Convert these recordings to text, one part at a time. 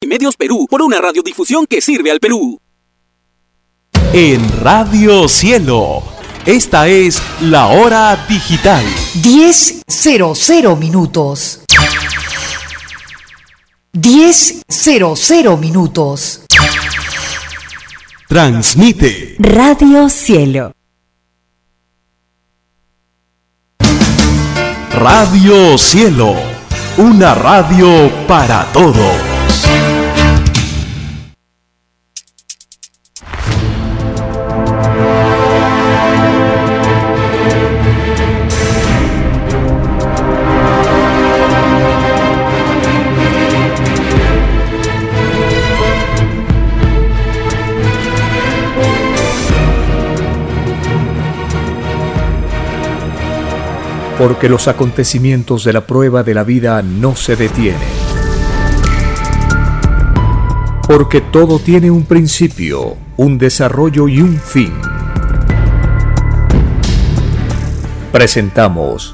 Medios Perú, por una radiodifusión que sirve al Perú. En Radio Cielo, esta es la hora digital. 10:00 minutos. 10:00 minutos. Transmite Radio Cielo. Radio Cielo, una radio para todos. Porque los acontecimientos de la prueba de la vida no se detienen. Porque todo tiene un principio, un desarrollo y un fin. Presentamos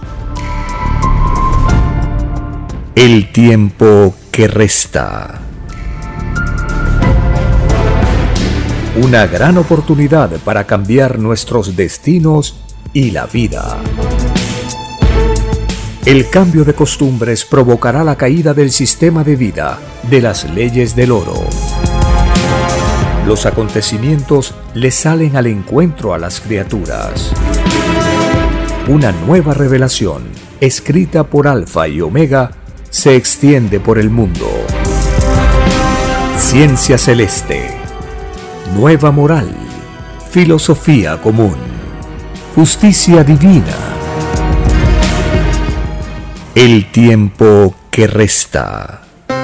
El tiempo que resta. Una gran oportunidad para cambiar nuestros destinos y la vida. El cambio de costumbres provocará la caída del sistema de vida, de las leyes del oro. Los acontecimientos le salen al encuentro a las criaturas. Una nueva revelación, escrita por Alfa y Omega, se extiende por el mundo. Ciencia celeste, nueva moral, filosofía común, justicia divina. El tiempo que resta.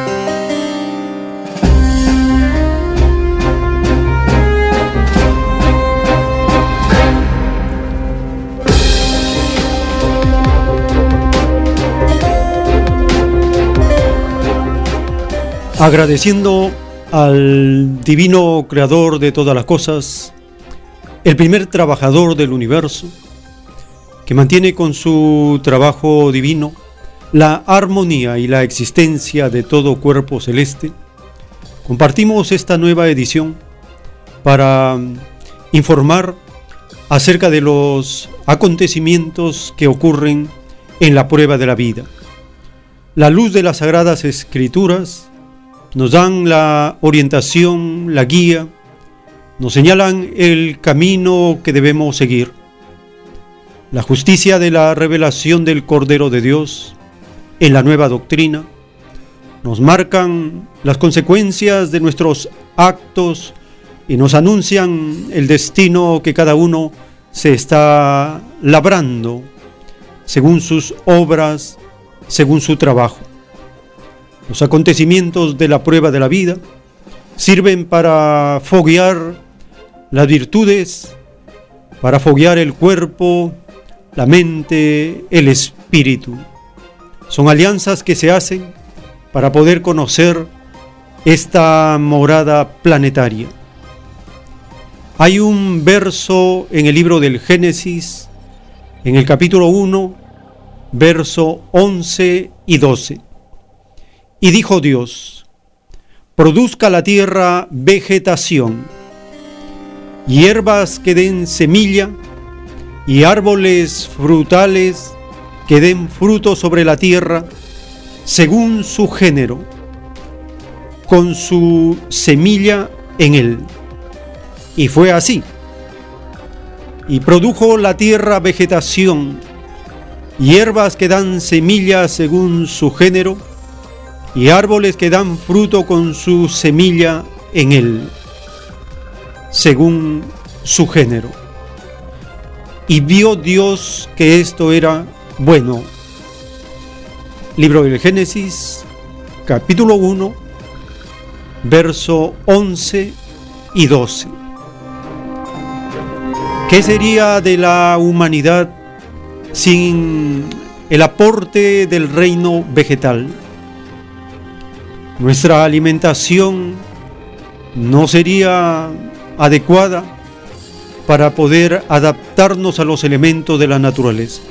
Agradeciendo al divino creador de todas las cosas, el primer trabajador del universo, que mantiene con su trabajo divino la armonía y la existencia de todo cuerpo celeste, compartimos esta nueva edición para informar acerca de los acontecimientos que ocurren en la prueba de la vida. La luz de las Sagradas Escrituras nos dan la orientación, la guía, nos señalan el camino que debemos seguir. La justicia de la revelación del Cordero de Dios en la nueva doctrina nos marcan las consecuencias de nuestros actos y nos anuncian el destino que cada uno se está labrando según sus obras, según su trabajo. Los acontecimientos de la prueba de la vida sirven para foguear las virtudes, para foguear el cuerpo, la mente, el espíritu. Son alianzas que se hacen para poder conocer esta morada planetaria. Hay un verso en el libro del Génesis, en el capítulo 1, verso 11 y 12. Y dijo Dios: produzca la tierra vegetación, hierbas que den semilla, y árboles frutales que den fruto sobre la tierra, según su género, con su semilla en él. Y fue así. Y produjo la tierra vegetación, hierbas que dan semilla según su género, y árboles que dan fruto con su semilla en él, según su género. Y vio Dios que esto era bueno. Libro del Génesis, capítulo 1, verso 11 y 12. ¿Qué sería de la humanidad sin el aporte del reino vegetal? Nuestra alimentación no sería adecuada para poder adaptarnos a los elementos de la naturaleza.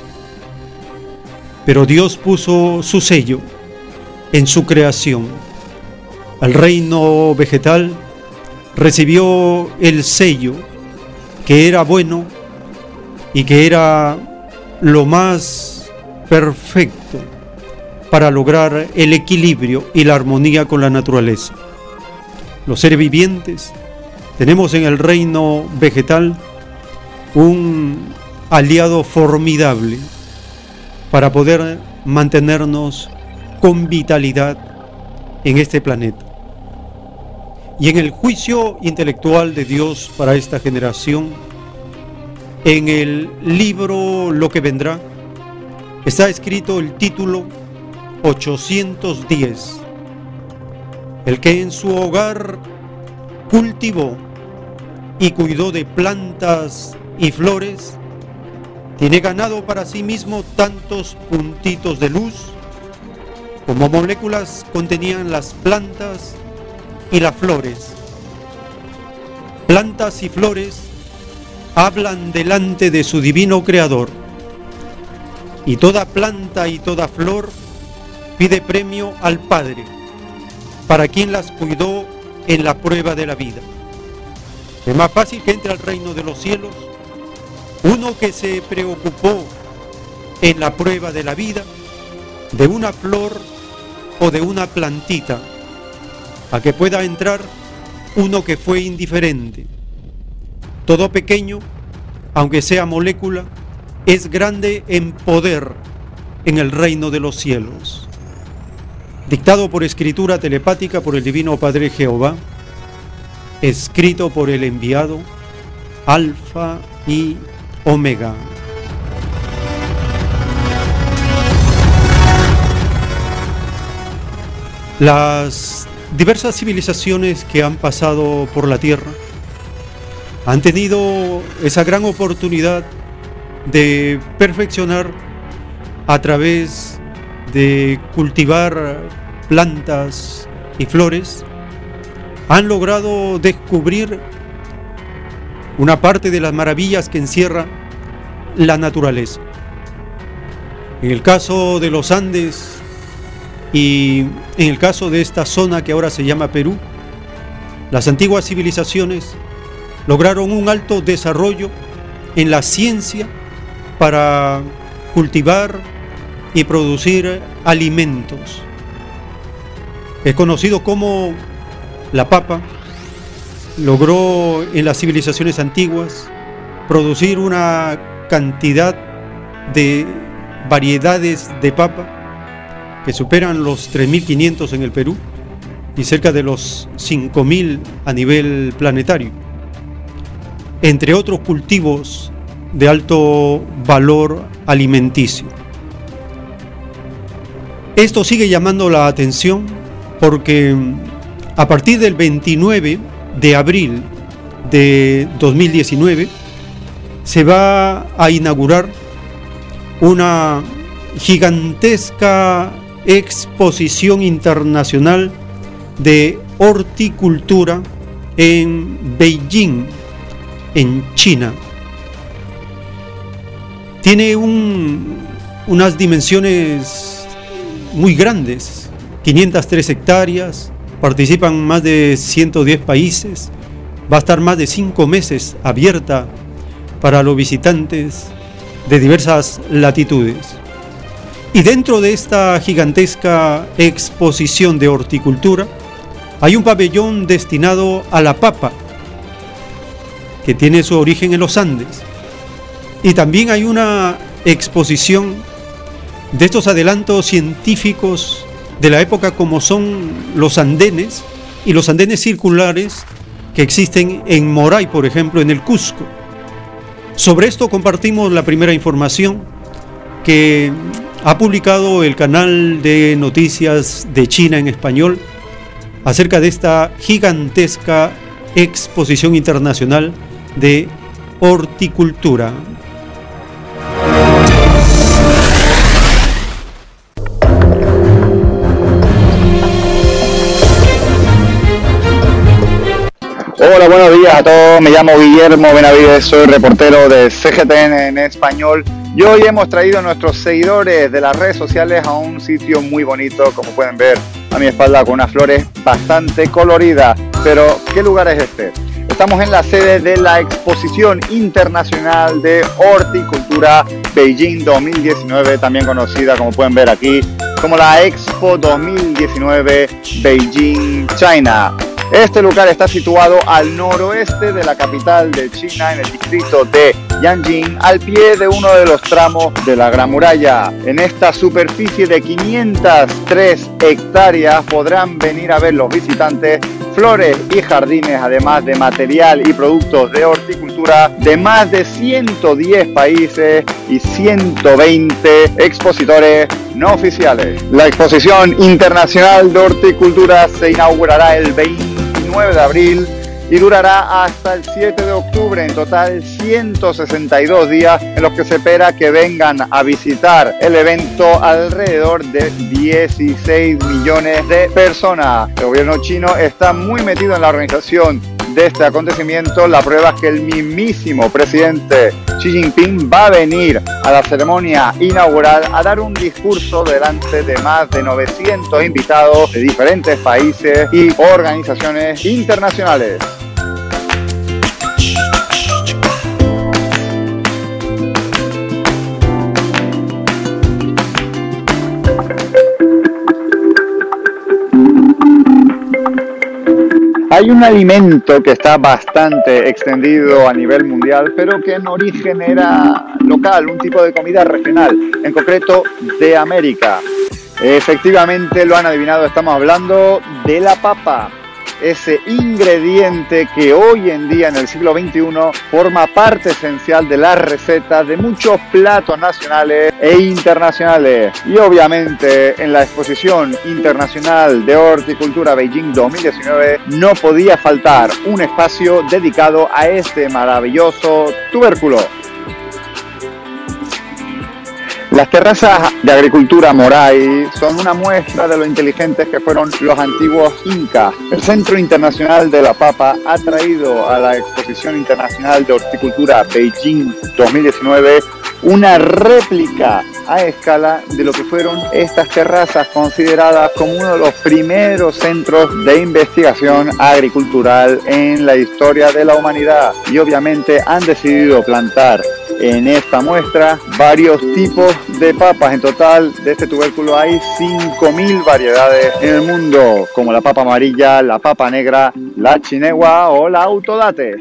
Pero Dios puso su sello en su creación al reino vegetal, recibió el sello que era bueno y que era lo más perfecto para lograr el equilibrio y la armonía con la naturaleza. Los seres vivientes tenemos en el reino vegetal un aliado formidable para poder mantenernos con vitalidad en este planeta. Y en el juicio intelectual de Dios para esta generación, en el libro Lo que vendrá, está escrito el título 810. El que en su hogar cultivó y cuidó de plantas y flores, tiene ganado para sí mismo tantos puntitos de luz como moléculas contenían las plantas y las flores. Plantas y flores hablan delante de su divino creador, y toda planta y toda flor pide premio al Padre, para quien las cuidó en la prueba de la vida. Es más fácil que entre al reino de los cielos uno que se preocupó en la prueba de la vida de una flor o de una plantita, a que pueda entrar uno que fue indiferente. Todo pequeño, aunque sea molécula, es grande en poder en el reino de los cielos. Dictado por escritura telepática por el Divino Padre Jehová, escrito por el enviado Alfa y Omega. Las diversas civilizaciones que han pasado por la Tierra han tenido esa gran oportunidad de perfeccionar a través de cultivar plantas y flores. Han logrado descubrir una parte de las maravillas que encierra la naturaleza. En el caso de los Andes y en el caso de esta zona que ahora se llama Perú, las antiguas civilizaciones lograron un alto desarrollo en la ciencia para cultivar y producir alimentos. Es conocido como la papa logró en las civilizaciones antiguas producir una cantidad de variedades de papa que superan los 3.500 en el Perú y cerca de los 5.000 a nivel planetario, entre otros cultivos de alto valor alimenticio. Esto sigue llamando la atención porque a partir del 29 de abril de 2019 se va a inaugurar una gigantesca exposición internacional de horticultura en Beijing, en China. Tiene unas dimensiones muy grandes, 503 hectáreas, participan más de 110 países, va a estar más de 5 meses abierta para los visitantes de diversas latitudes. Y dentro de esta gigantesca exposición de horticultura hay un pabellón destinado a la papa, que tiene su origen en los Andes. Y también hay una exposición de estos adelantos científicos de la época, como son los andenes y los andenes circulares que existen en Moray, por ejemplo, en el Cusco. Sobre esto compartimos la primera información que ha publicado el canal de noticias de China en español acerca de esta gigantesca exposición internacional de horticultura. Hola, buenos días a todos. Me llamo Guillermo Benavides, soy reportero de CGTN en español Y hoy hemos traído a nuestros seguidores de las redes sociales a un sitio muy bonito, como pueden ver a mi espalda, con unas flores bastante coloridas. Pero, ¿qué lugar es este? Estamos en la sede de la Exposición Internacional de Horticultura Beijing 2019, también conocida, como pueden ver aquí, como la Expo 2019 Beijing, China. Este lugar está situado al noroeste de la capital de China, en el distrito de Yanjing, al pie de uno de los tramos de la Gran Muralla. En esta superficie de 503 hectáreas podrán venir a ver los visitantes flores y jardines, además de material y productos de horticultura de más de 110 países y 120 expositores no oficiales. La Exposición Internacional de Horticultura se inaugurará el 29 de abril y durará hasta el 7 de octubre, en total 162 días en los que se espera que vengan a visitar el evento alrededor de 16 millones de personas. El gobierno chino está muy metido en la organización de este acontecimiento. La prueba es que el mismísimo presidente Xi Jinping va a venir a la ceremonia inaugural a dar un discurso delante de más de 900 invitados de diferentes países y organizaciones internacionales. Hay un alimento que está bastante extendido a nivel mundial, pero que en origen era local, un tipo de comida regional, en concreto de América. Efectivamente, lo han adivinado, estamos hablando de la papa. Ese ingrediente que hoy en día, en el siglo XXI, forma parte esencial de las recetas de muchos platos nacionales e internacionales. Y obviamente en la Exposición Internacional de Horticultura Beijing 2019 no podía faltar un espacio dedicado a este maravilloso tubérculo. Las terrazas de agricultura Moray son una muestra de lo inteligentes que fueron los antiguos incas. El Centro Internacional de la Papa ha traído a la Exposición Internacional de Horticultura Beijing 2019 una réplica a escala de lo que fueron estas terrazas, consideradas como uno de los primeros centros de investigación agricultural en la historia de la humanidad. Y obviamente han decidido plantar en esta muestra varios tipos de papas. En total, de este tubérculo hay 5.000 variedades en el mundo, como la papa amarilla, la papa negra, la chinegua o la autodate.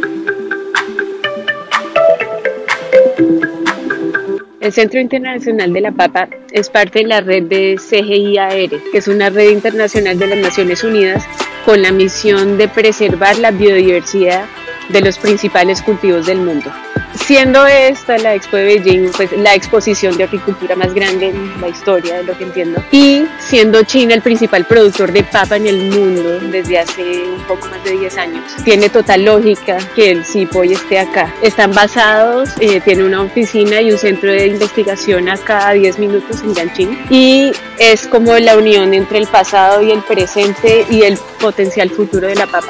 El Centro Internacional de la Papa es parte de la red de CGIAR, que es una red internacional de las Naciones Unidas con la misión de preservar la biodiversidad de los principales cultivos del mundo. Siendo esta la Expo de Beijing, pues la exposición de horticultura más grande en la historia, de lo que entiendo, y siendo China el principal productor de papa en el mundo desde hace un poco más de 10 años, tiene total lógica que el CIPOY esté acá. Están basados, tiene una oficina y un centro de investigación a cada 10 minutos en Yanqing, y es como la unión entre el pasado y el presente y el potencial futuro de la papa.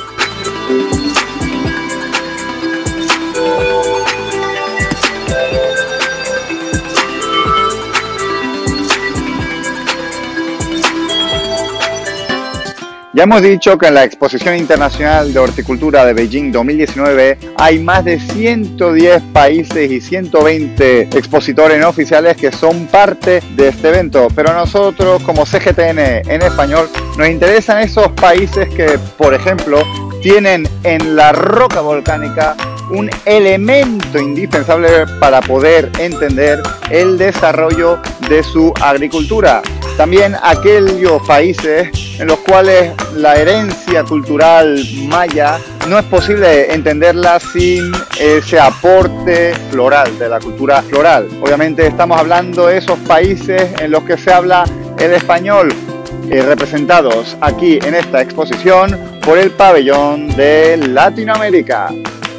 Ya hemos dicho que en la Exposición Internacional de Horticultura de Beijing 2019 hay más de 110 países y 120 expositores no oficiales que son parte de este evento. Pero a nosotros, como CGTN en español, nos interesan esos países que, por ejemplo, tienen en la roca volcánica un elemento indispensable para poder entender el desarrollo de su agricultura. También aquellos países en los cuales la herencia cultural maya no es posible entenderla sin ese aporte floral, de la cultura floral. Obviamente estamos hablando de esos países en los que se habla el español, representados aquí en esta exposición por el pabellón de Latinoamérica.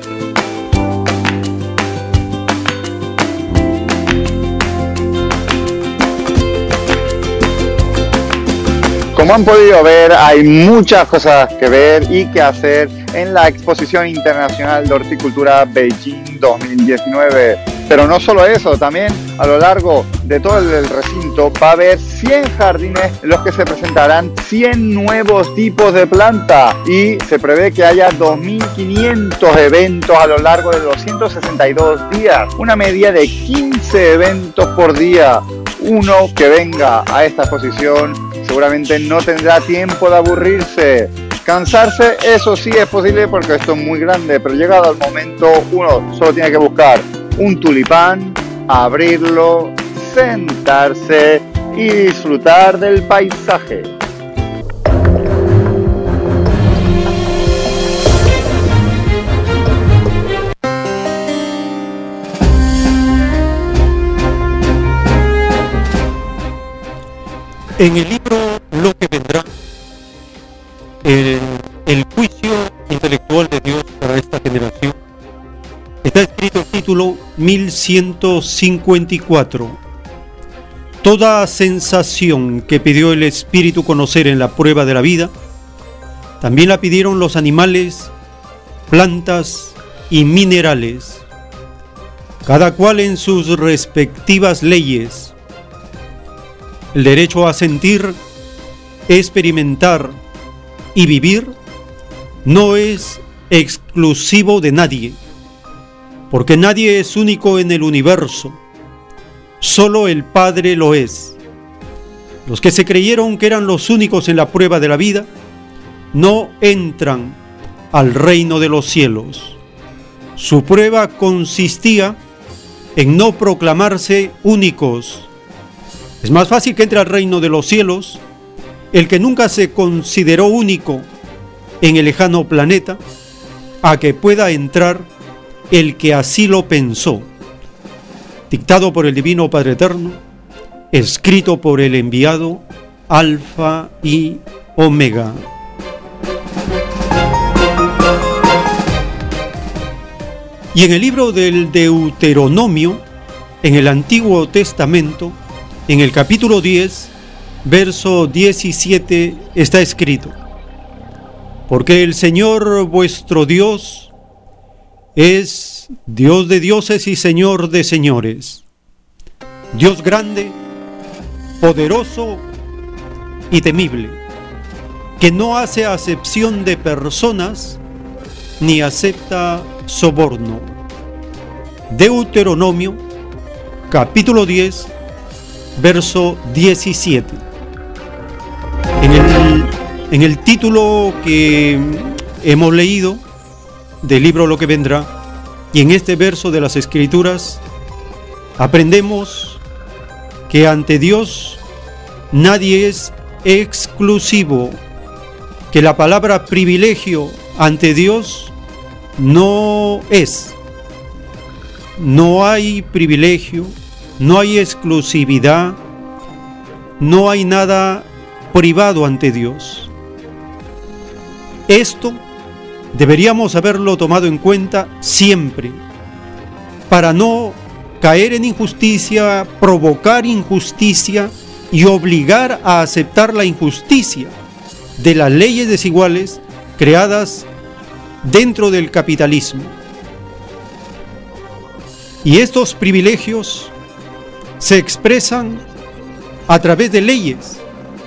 Como han podido ver, hay muchas cosas que ver y que hacer en la Exposición Internacional de Horticultura Beijing 2019. Pero no solo eso, también a lo largo de todo el recinto va a haber 100 jardines en los que se presentarán 100 nuevos tipos de planta y se prevé que haya 2.500 eventos a lo largo de 262 días, una media de 15 eventos por día. Uno que venga a esta exposición seguramente no tendrá tiempo de aburrirse. Cansarse, eso sí es posible porque esto es muy grande, pero llegado al momento uno solo tiene que buscar un tulipán, abrirlo, sentarse y disfrutar del paisaje. En el libro Lo que vendrá, el juicio intelectual de Dios para esta generación, está escrito el título 1154. Toda sensación que pidió el Espíritu conocer en la prueba de la vida, también la pidieron los animales, plantas y minerales, cada cual en sus respectivas leyes. El derecho a sentir, experimentar y vivir no es exclusivo de nadie, porque nadie es único en el universo, solo el Padre lo es. Los que se creyeron que eran los únicos en la prueba de la vida, no entran al reino de los cielos. Su prueba consistía en no proclamarse únicos. Es más fácil que entre al reino de los cielos el que nunca se consideró único en el lejano planeta, a que pueda entrar el que así lo pensó, dictado por el Divino Padre Eterno, escrito por el enviado Alfa y Omega. Y en el libro del Deuteronomio, en el Antiguo Testamento, en el capítulo 10, verso 17, está escrito: porque el Señor vuestro Dios es Dios de dioses y Señor de señores, Dios grande, poderoso y temible, que no hace acepción de personas ni acepta soborno. Deuteronomio, capítulo 10, verso 17. En el título que hemos leído del libro Lo que vendrá, y en este verso de las Escrituras, aprendemos que ante Dios nadie es exclusivo, que la palabra privilegio ante Dios no es. No hay privilegio, no hay exclusividad, no hay nada privado ante Dios. Esto deberíamos haberlo tomado en cuenta siempre, para no caer en injusticia, provocar injusticia y obligar a aceptar la injusticia de las leyes desiguales creadas dentro del capitalismo. Y estos privilegios se expresan a través de leyes.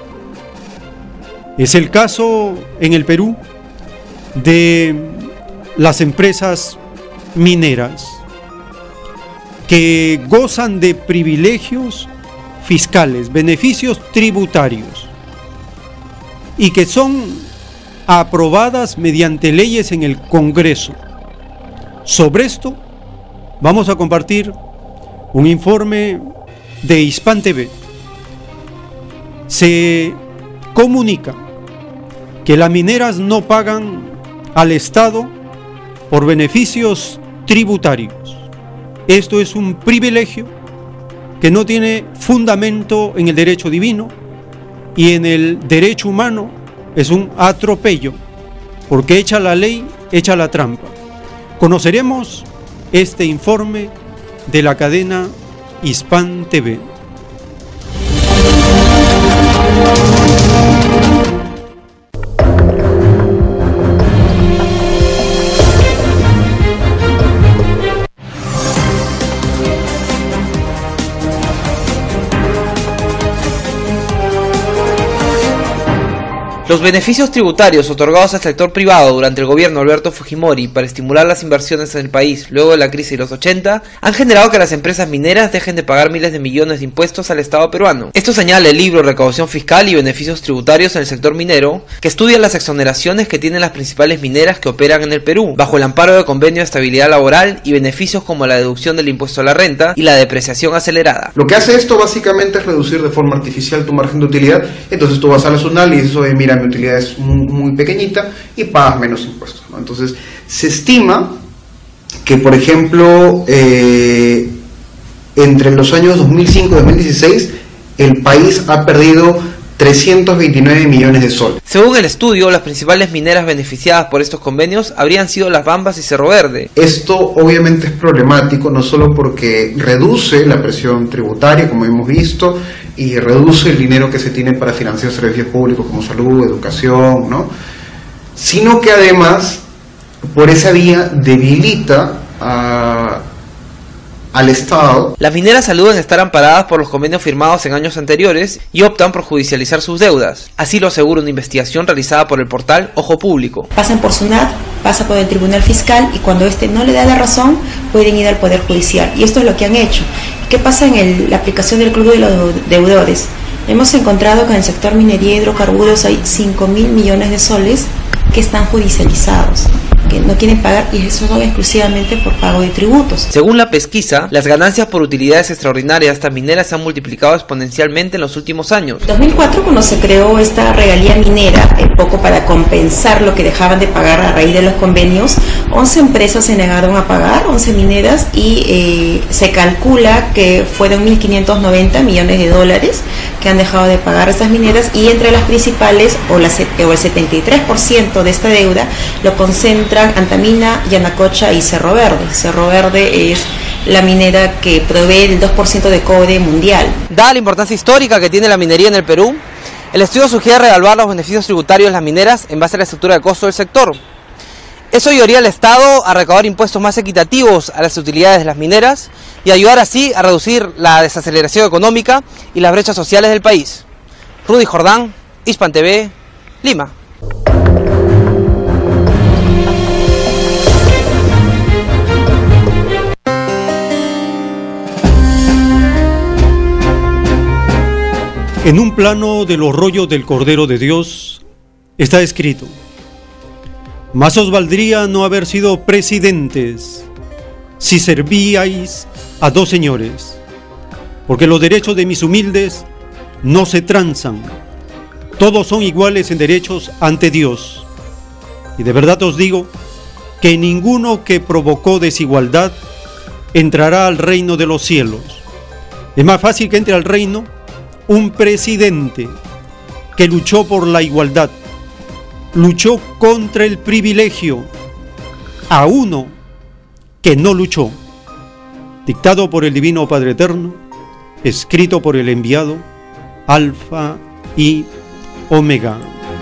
Es el caso en el Perú de las empresas mineras que gozan de privilegios fiscales, beneficios tributarios, y que son aprobadas mediante leyes en el Congreso. Sobre esto vamos a compartir un informe de Hispan TV. Se comunica que las mineras no pagan al Estado por beneficios tributarios. Esto es un privilegio que no tiene fundamento en el derecho divino y en el derecho humano. Es un atropello, porque echa la ley, echa la trampa. Conoceremos este informe de la cadena Hispan TV. Los beneficios tributarios otorgados al sector privado durante el gobierno de Alberto Fujimori para estimular las inversiones en el país luego de la crisis de los 80 han generado que las empresas mineras dejen de pagar miles de millones de impuestos al Estado peruano. Esto señala el libro Recaudación Fiscal y Beneficios Tributarios en el Sector Minero, que estudia las exoneraciones que tienen las principales mineras que operan en el Perú, bajo el amparo del Convenio de Estabilidad Laboral, y beneficios como la deducción del impuesto a la renta y la depreciación acelerada. Lo que hace esto básicamente es reducir de forma artificial tu margen de utilidad. Entonces tú vas a la SUNAL y dices, oye, mira, mi utilidad es muy pequeñita, y pagas menos impuestos, ¿no? Entonces se estima que, por ejemplo, entre los años 2005 y 2016 el país ha perdido 329 millones de soles. Según el estudio, las principales mineras beneficiadas por estos convenios habrían sido Las Bambas y Cerro Verde. Esto obviamente es problemático, no solo porque reduce la presión tributaria, como hemos visto, y reduce el dinero que se tiene para financiar servicios públicos como salud, educación, ¿no?, sino que además, por esa vía, debilita al Estado. Las mineras aluden estar amparadas por los convenios firmados en años anteriores y optan por judicializar sus deudas. Así lo asegura una investigación realizada por el portal Ojo Público. Pasan por SUNAT, pasa por el Tribunal Fiscal, y cuando este no le da la razón, pueden ir al Poder Judicial. Y esto es lo que han hecho. ¿Qué pasa en la aplicación del Club de los Deudores? Hemos encontrado que en el sector minería y hidrocarburos hay 5.000 millones de soles que están judicializados, que no quieren pagar, y eso son exclusivamente por pago de tributos. Según la pesquisa, las ganancias por utilidades extraordinarias de estas mineras se han multiplicado exponencialmente en los últimos años. En 2004, cuando se creó esta regalía minera, poco para compensar lo que dejaban de pagar a raíz de los convenios, 11 empresas se negaron a pagar, 11 mineras, y se calcula que fueron 1.590 millones de dólares que han dejado de pagar estas mineras, y entre las principales, o el 73% de esta deuda, lo concentran Antamina, Yanacocha y Cerro Verde. Cerro Verde es la minera que provee el 2% de cobre mundial. Dada la importancia histórica que tiene la minería en el Perú, el estudio sugiere reevaluar los beneficios tributarios de las mineras en base a la estructura de costo del sector. Eso ayudaría al Estado a recaudar impuestos más equitativos a las utilidades de las mineras y ayudar así a reducir la desaceleración económica y las brechas sociales del país. Rudy Jordán, Hispan TV, Lima. En un plano de los rollos del Cordero de Dios está escrito: más os valdría no haber sido presidentes si servíais a dos señores, porque los derechos de mis humildes no se transan, todos son iguales en derechos ante Dios. Y de verdad os digo que ninguno que provocó desigualdad entrará al reino de los cielos. Es más fácil que entre al reino un presidente que luchó por la igualdad, luchó contra el privilegio, a uno que no luchó. Dictado por el Divino Padre Eterno, escrito por el enviado, Alfa y Omega.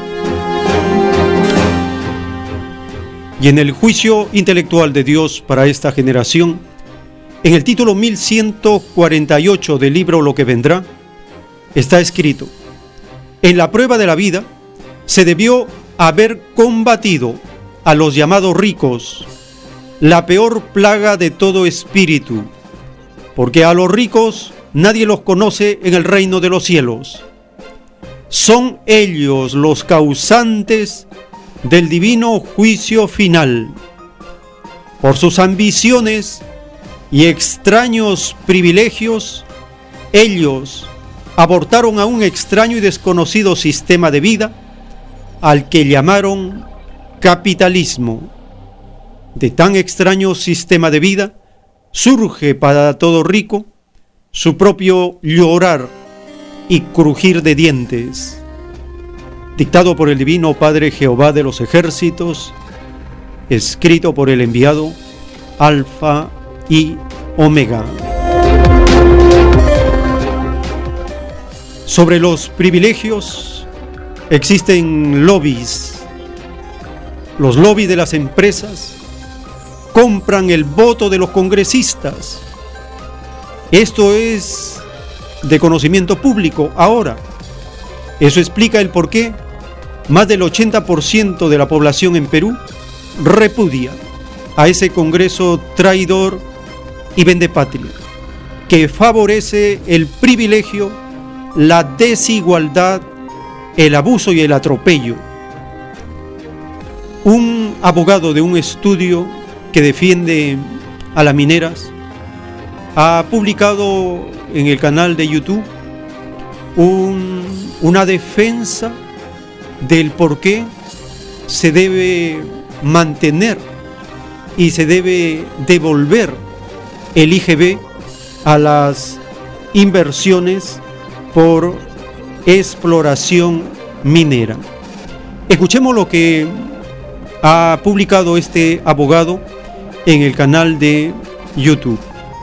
Y en el juicio intelectual de Dios para esta generación, en el título 1148 del libro Lo que vendrá, está escrito: en la prueba de la vida se debió haber combatido a los llamados ricos, la peor plaga de todo espíritu, porque a los ricos nadie los conoce en el reino de los cielos. Son ellos los causantes del divino juicio final. Por sus ambiciones y extraños privilegios, ellos abortaron a un extraño y desconocido sistema de vida al que llamaron capitalismo. De tan extraño sistema de vida surge para todo rico su propio llorar y crujir de dientes. Dictado por el Divino Padre Jehová de los ejércitos, escrito por el enviado, Alfa y Omega. Sobre los privilegios existen lobbies. Los lobbies de las empresas compran el voto de los congresistas. Esto es de conocimiento público ahora. Eso explica el porqué más del 80% de la población en Perú repudia a ese Congreso traidor y vendepatria, que favorece el privilegio, la desigualdad, el abuso y el atropello. Un abogado de un estudio que defiende a las mineras ha publicado en el canal de YouTube una defensa del por qué se debe mantener y se debe devolver el IGB a las inversiones por exploración minera. Escuchemos lo que ha publicado este abogado en el canal de YouTube.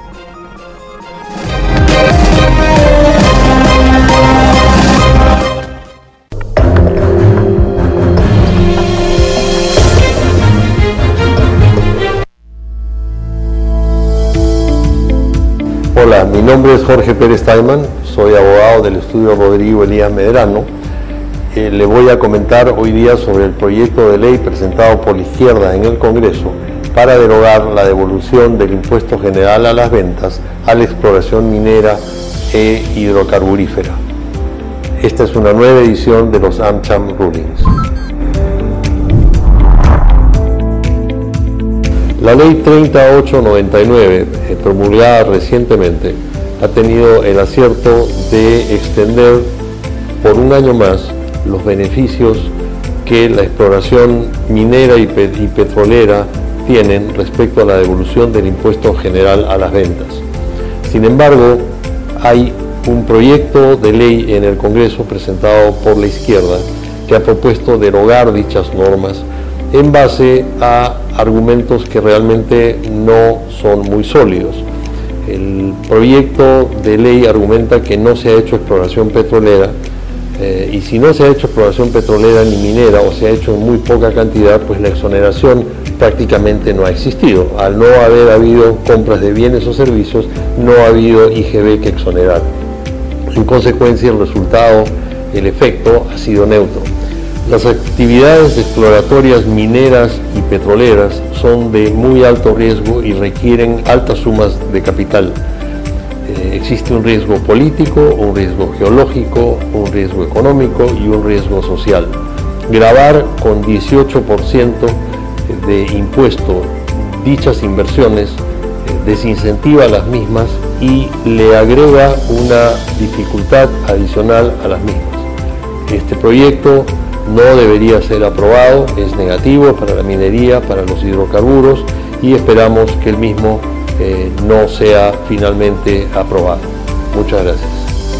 Hola, mi nombre es Jorge Pérez Taiman, soy abogado del estudio Rodrigo Elías Medrano. Le voy a comentar hoy día sobre el proyecto de ley presentado por la izquierda en el Congreso para derogar la devolución del impuesto general a las ventas a la exploración minera e hidrocarburífera. Esta es una nueva edición de los AmCham Rulings. La ley 3899, promulgada recientemente, ha tenido el acierto de extender por un año más los beneficios que la exploración minera y petrolera tienen respecto a la devolución del impuesto general a las ventas. Sin embargo, hay un proyecto de ley en el Congreso presentado por la izquierda que ha propuesto derogar dichas normas en base a argumentos que realmente no son muy sólidos. El proyecto de ley argumenta que no se ha hecho exploración petrolera y si no se ha hecho exploración petrolera ni minera o se ha hecho en muy poca cantidad, pues la exoneración prácticamente no ha existido. Al no haber habido compras de bienes o servicios, no ha habido IGB que exonerar. En consecuencia, el resultado, el efecto, ha sido neutro. Las actividades exploratorias mineras y petroleras son de muy alto riesgo y requieren altas sumas de capital. Existe un riesgo político, un riesgo geológico, un riesgo económico y un riesgo social. Gravar con 18% de impuesto dichas inversiones desincentiva las mismas y le agrega una dificultad adicional a las mismas. Este proyecto no debería ser aprobado, es negativo para la minería, para los hidrocarburos y esperamos que el mismo no sea finalmente aprobado. Muchas gracias.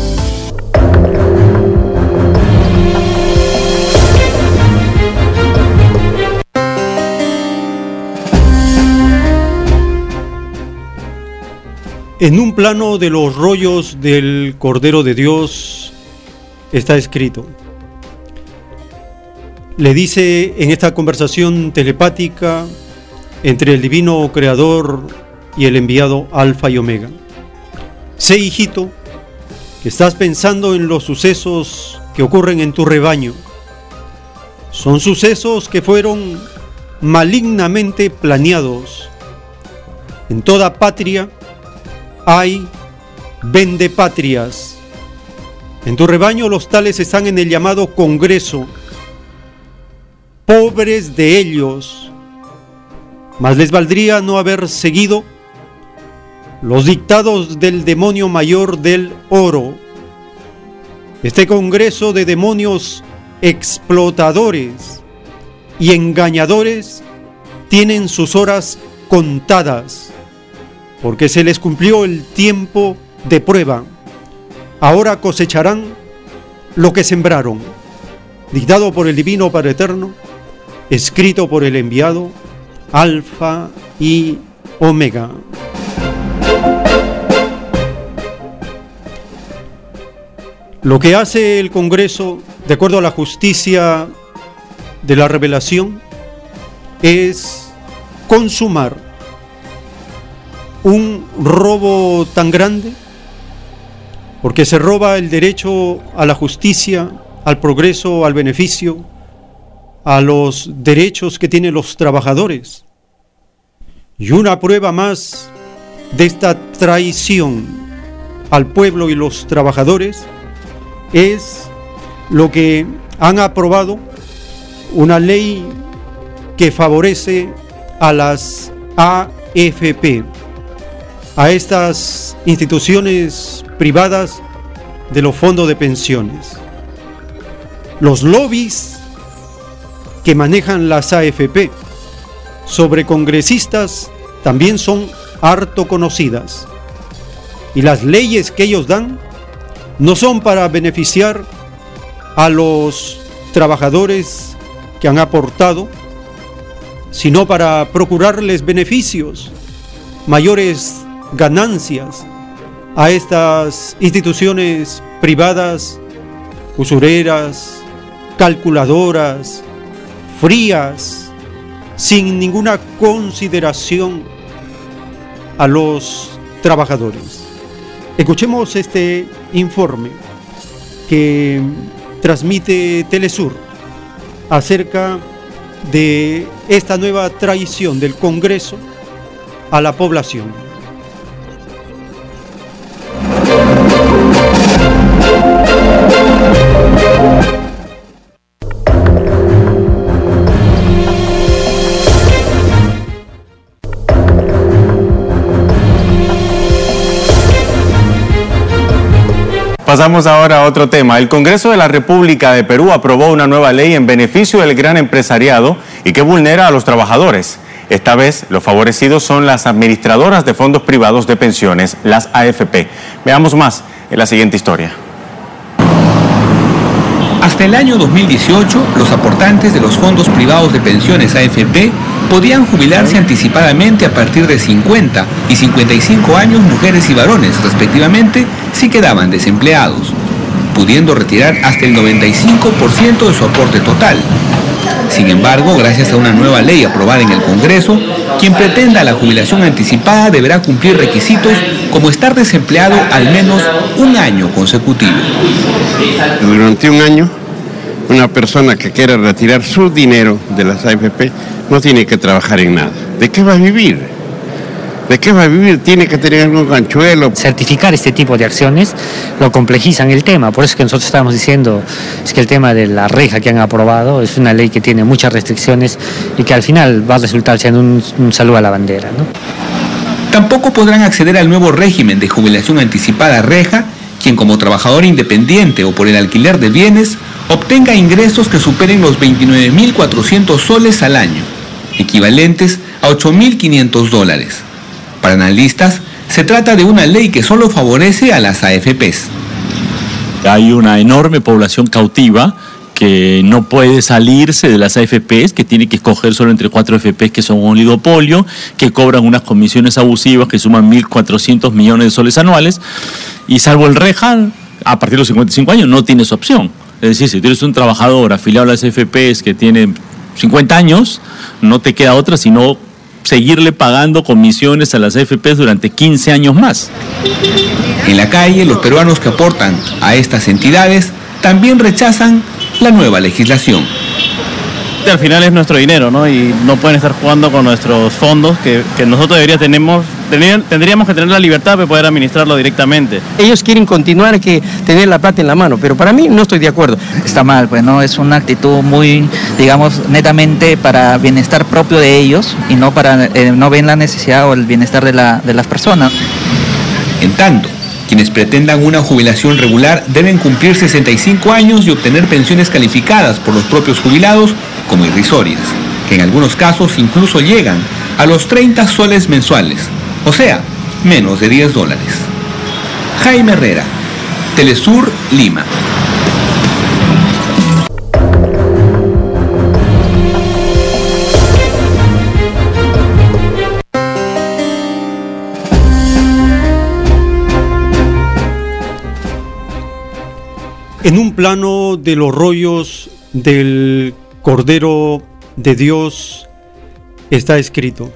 En un plano de los rollos del Cordero de Dios está escrito. Le dice en esta conversación telepática entre el divino creador y el enviado Alfa y Omega: sé, hijito, que estás pensando en los sucesos que ocurren en tu rebaño. Son sucesos que fueron malignamente planeados. En toda patria hay vendepatrias. En tu rebaño los tales están en el llamado Congreso. Pobres de ellos, mas les valdría no haber seguido los dictados del demonio mayor del oro. Este Congreso de demonios explotadores y engañadores tienen sus horas contadas, porque se les cumplió el tiempo de prueba. Ahora cosecharán lo que sembraron. Dictado por el Divino Padre Eterno, escrito por el enviado Alfa y Omega. Lo que hace el Congreso, de acuerdo a la justicia de la revelación, es consumar un robo tan grande, porque se roba el derecho a la justicia, al progreso, al beneficio, a los derechos que tienen los trabajadores. Y una prueba más de esta traición al pueblo y los trabajadores es lo que han aprobado, una ley que favorece a las AFP, a estas instituciones privadas de los fondos de pensiones. Los lobbies que manejan las AFP sobre congresistas también son harto conocidas, y las leyes que ellos dan no son para beneficiar a los trabajadores que han aportado, sino para procurarles beneficios, mayores ganancias a estas instituciones privadas, usureras, calculadoras, frías, sin ninguna consideración a los trabajadores. Escuchemos este informe que transmite Telesur acerca de esta nueva traición del Congreso a la población. Pasamos ahora a otro tema. El Congreso de la República de Perú aprobó una nueva ley en beneficio del gran empresariado y que vulnera a los trabajadores. Esta vez los favorecidos son las administradoras de fondos privados de pensiones, las AFP. Veamos más en la siguiente historia. Hasta el año 2018, los aportantes de los fondos privados de pensiones AFP podían jubilarse anticipadamente a partir de 50 y 55 años mujeres y varones, respectivamente, si quedaban desempleados, pudiendo retirar hasta el 95% de su aporte total. Sin embargo, gracias a una nueva ley aprobada en el Congreso, quien pretenda la jubilación anticipada deberá cumplir requisitos como estar desempleado al menos un año consecutivo. Durante un año, una persona que quiera retirar su dinero de las AFP no tiene que trabajar en nada. ¿De qué va a vivir? ¿De qué va a vivir? Tiene que tener algún ganchuelo. Certificar este tipo de acciones lo complejizan el tema, por eso es que nosotros estábamos diciendo es que el tema de la reja que han aprobado es una ley que tiene muchas restricciones y que al final va a resultar siendo un saludo a la bandera, ¿no? Tampoco podrán acceder al nuevo régimen de jubilación anticipada reja quien como trabajador independiente o por el alquiler de bienes obtenga ingresos que superen los 29.400 soles al año, equivalentes a $8.500. Para analistas, se trata de una ley que solo favorece a las AFPs. Hay una enorme población cautiva que no puede salirse de las AFPs, que tiene que escoger solo entre 4 AFPs que son un oligopolio, que cobran unas comisiones abusivas que suman 1.400 millones de soles anuales, y salvo el reja, a partir de los 55 años no tienes opción. Es decir, si tú eres un trabajador afiliado a las AFPs que tiene 50 años, no te queda otra sino seguirle pagando comisiones a las AFPs durante 15 años más. En la calle, los peruanos que aportan a estas entidades también rechazan la nueva legislación. Al final es nuestro dinero, ¿no? Y no pueden estar jugando con nuestros fondos que nosotros tendríamos que tener la libertad de poder administrarlo directamente. Ellos quieren continuar que tener la plata en la mano, pero para mí no estoy de acuerdo. Está mal, pues no, es una actitud muy, digamos, netamente para bienestar propio de ellos y no para no ven la necesidad o el bienestar de las personas. En tanto, quienes pretendan una jubilación regular deben cumplir 65 años y obtener pensiones calificadas por los propios jubilados como irrisorias, que en algunos casos incluso llegan a los 30 soles mensuales, o sea, menos de $10. Jaime Herrera, Telesur, Lima. En un plano de los rollos del Cordero de Dios está escrito: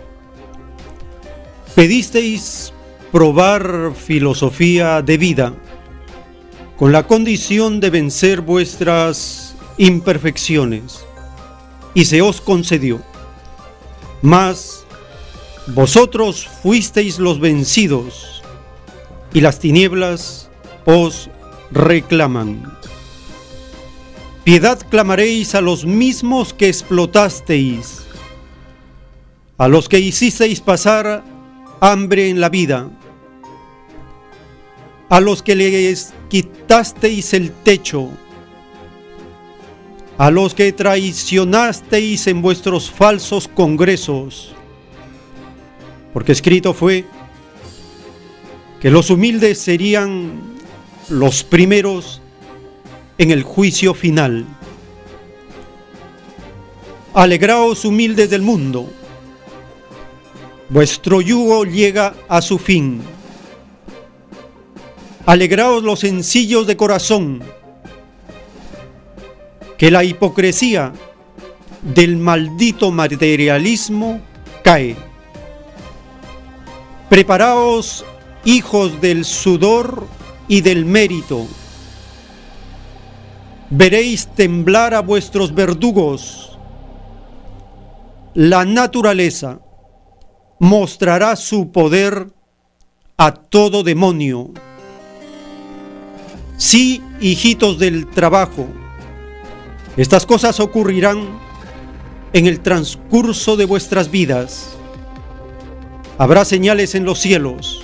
pedisteis probar filosofía de vida con la condición de vencer vuestras imperfecciones. y se os concedió. Mas vosotros fuisteis los vencidos, y las tinieblas os reclaman. Piedad clamaréis a los mismos que explotasteis, a los que hicisteis pasar hambre en la vida, a los que les quitasteis el techo, a los que traicionasteis en vuestros falsos congresos, porque escrito fue que los humildes serían los primeros en el juicio final. Alegraos, humildes del mundo, vuestro yugo llega a su fin. Alegraos los sencillos de corazón, que la hipocresía del maldito materialismo cae. Preparaos, hijos del sudor y del mérito. Veréis temblar a vuestros verdugos. La naturaleza mostrará su poder a todo demonio. Sí, hijitos del trabajo, estas cosas ocurrirán en el transcurso de vuestras vidas. Habrá señales en los cielos,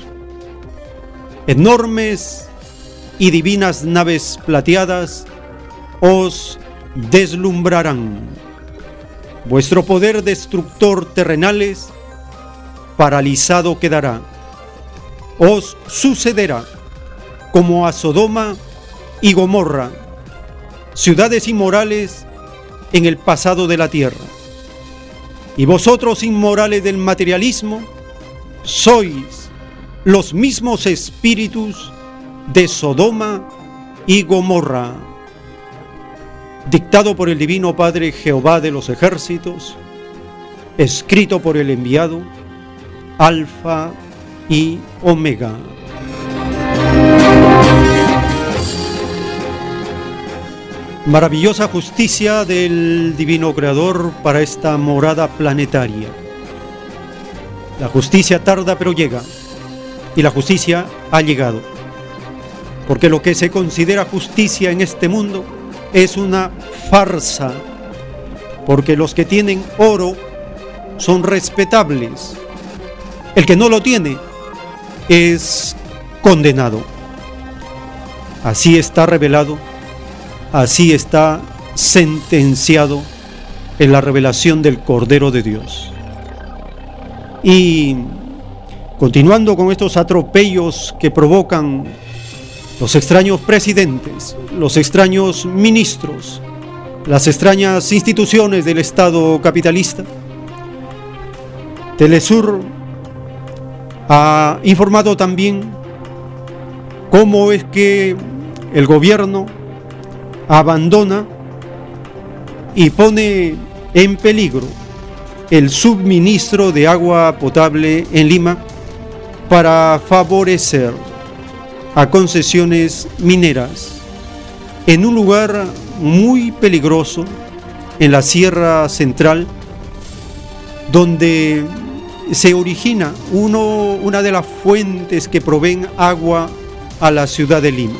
enormes y divinas naves plateadas os deslumbrarán. Vuestro poder destructor terrenales paralizado quedará. Os sucederá como a Sodoma y Gomorra, ciudades inmorales en el pasado de la tierra. Y vosotros, inmorales del materialismo, sois los mismos espíritus de Sodoma y Gomorra. Dictado por el Divino Padre Jehová de los ejércitos, escrito por el enviado, Alfa y Omega. Maravillosa justicia del Divino Creador para esta morada planetaria. La justicia tarda pero llega, y la justicia ha llegado, porque lo que se considera justicia en este mundo es una farsa, porque los que tienen oro son respetables, el que no lo tiene es condenado. Así está revelado, así está sentenciado en la revelación del Cordero de Dios. Y continuando con estos atropellos que provocan los extraños presidentes, los extraños ministros, las extrañas instituciones del Estado capitalista, Telesur ha informado también cómo es que el gobierno abandona y pone en peligro el suministro de agua potable en Lima para favorecer a concesiones mineras en un lugar muy peligroso en la Sierra Central, donde se origina una de las fuentes que proveen agua a la ciudad de Lima.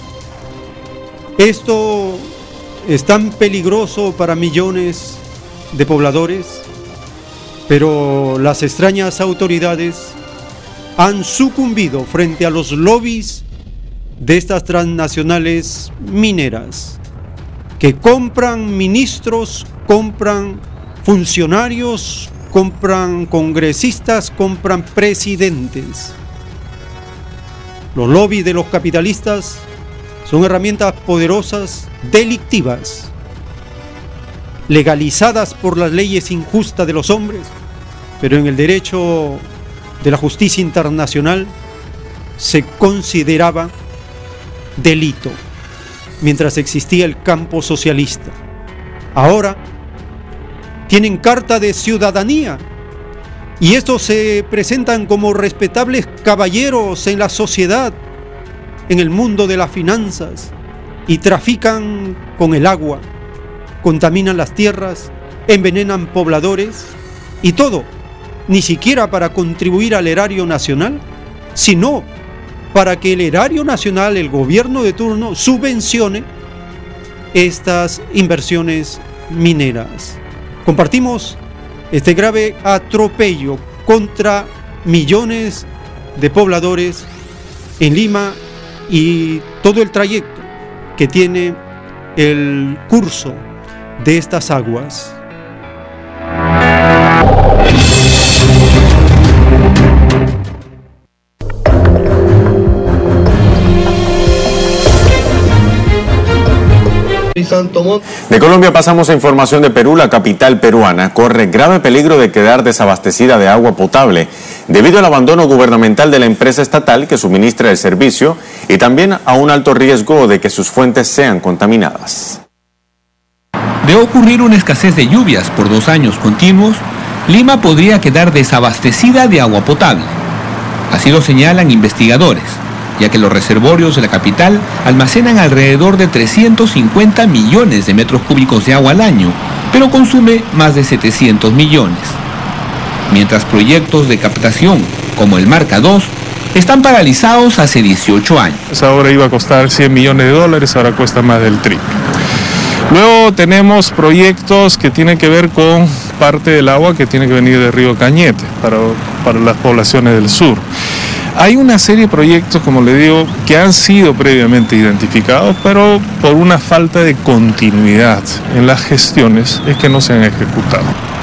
Esto es tan peligroso para millones de pobladores, pero las extrañas autoridades han sucumbido frente a los lobbies de estas transnacionales mineras que compran ministros, compran funcionarios, compran congresistas, compran presidentes. Los lobbies de los capitalistas son herramientas poderosas, delictivas, legalizadas por las leyes injustas de los hombres, pero en el derecho de la justicia internacional se consideraba delito mientras existía el campo socialista. Ahora tienen carta de ciudadanía y estos se presentan como respetables caballeros en la sociedad, en el mundo de las finanzas, y trafican con el agua, contaminan las tierras envenenan pobladores y todo, ni siquiera para contribuir al erario nacional, sino para que el erario nacional, el gobierno de turno, subvencione estas inversiones mineras. Compartimos este grave atropello contra millones de pobladores en Lima y todo el trayecto que tiene el curso de estas aguas. De Colombia pasamos a información de Perú. La capital peruana corre grave peligro de quedar desabastecida de agua potable debido al abandono gubernamental de la empresa estatal que suministra el servicio y también a un alto riesgo de que sus fuentes sean contaminadas. De ocurrir una escasez de lluvias por 2 años continuos, Lima podría quedar desabastecida de agua potable. Así lo señalan investigadores, ya que los reservorios de la capital almacenan alrededor de 350 millones de metros cúbicos de agua al año, pero consume más de 700 millones. Mientras proyectos de captación, como el Marca 2, están paralizados hace 18 años. Ahora iba a costar $100 millones, ahora cuesta más del triple. Luego tenemos proyectos que tienen que ver con parte del agua que tiene que venir del río Cañete para las poblaciones del sur. Hay una serie de proyectos, como le digo, que han sido previamente identificados, pero por una falta de continuidad en las gestiones es que no se han ejecutado.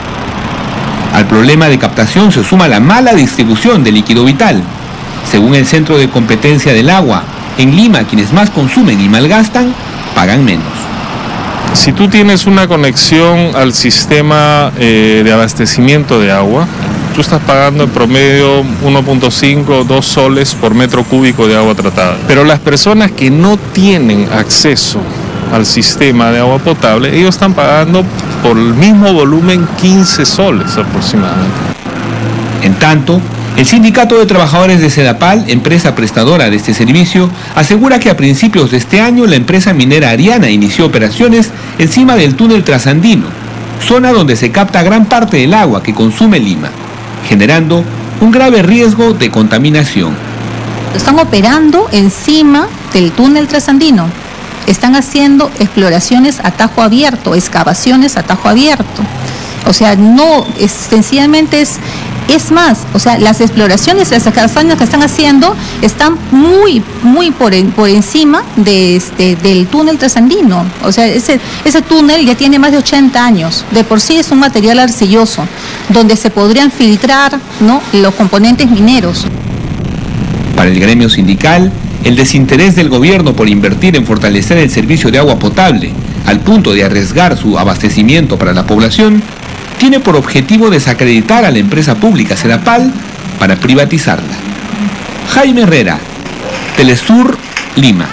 Al problema de captación se suma la mala distribución de líquido vital. Según el Centro de Competencia del Agua, en Lima quienes más consumen y malgastan pagan menos. Si tú tienes una conexión al sistema de abastecimiento de agua, tú estás pagando en promedio 1.5 o 2 soles por metro cúbico de agua tratada. Pero las personas que no tienen acceso al sistema de agua potable, ellos están pagando por el mismo volumen 15 soles aproximadamente. En tanto, el Sindicato de Trabajadores de Sedapal, empresa prestadora de este servicio, asegura que a principios de este año la empresa minera Ariana inició operaciones encima del túnel trasandino, zona donde se capta gran parte del agua que consume Lima, generando un grave riesgo de contaminación. Están operando encima del túnel trasandino, están haciendo exploraciones a tajo abierto, excavaciones a tajo abierto. O sea, no, sencillamente es más, o sea, las exploraciones, las excavaciones que están haciendo están muy por encima del túnel trasandino. O sea, ese túnel ya tiene más de 80 años. De por sí es un material arcilloso, donde se podrían filtrar, ¿no?, los componentes mineros. Para el gremio sindical, el desinterés del gobierno por invertir en fortalecer el servicio de agua potable, al punto de arriesgar su abastecimiento para la población, tiene por objetivo desacreditar a la empresa pública Sedapal para privatizarla. Jaime Herrera, Telesur, Lima.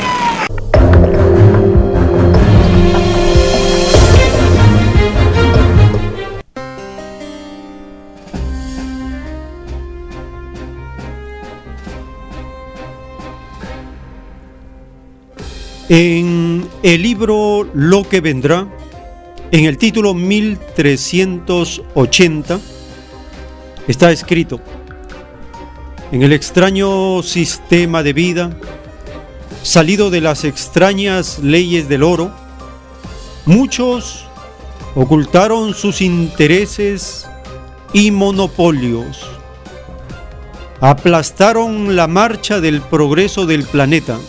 En el libro Lo que vendrá, en el título 1380, está escrito: en el extraño sistema de vida, salido de las extrañas leyes del oro, muchos ocultaron sus intereses y monopolios, aplastaron la marcha del progreso del planeta.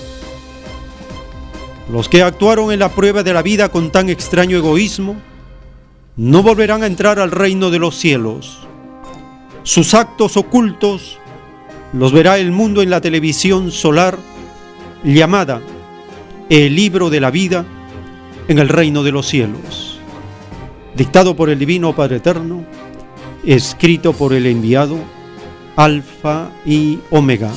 Los que actuaron en la prueba de la vida con tan extraño egoísmo no volverán a entrar al reino de los cielos. Sus actos ocultos los verá el mundo en la televisión solar llamada El Libro de la Vida en el reino de los cielos. Dictado por el Divino Padre Eterno, escrito por el enviado Alfa y Omega.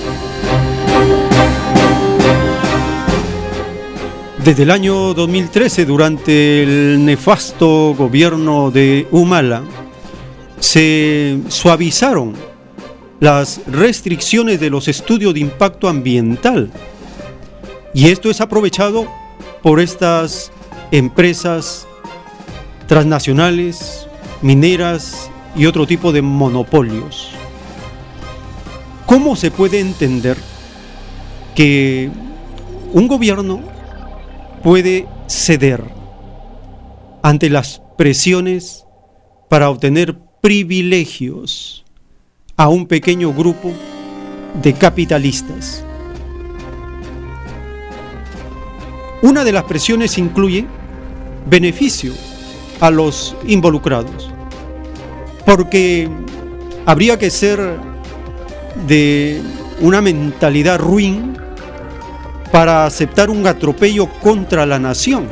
Desde el año 2013, durante el nefasto gobierno de Humala, se suavizaron las restricciones de los estudios de impacto ambiental. Y esto es aprovechado por estas empresas transnacionales, mineras y otro tipo de monopolios. ¿Cómo se puede entender que un gobierno puede ceder ante las presiones para obtener privilegios a un pequeño grupo de capitalistas? Una de las presiones incluye beneficio a los involucrados, porque habría que ser de una mentalidad ruin para aceptar un atropello contra la nación.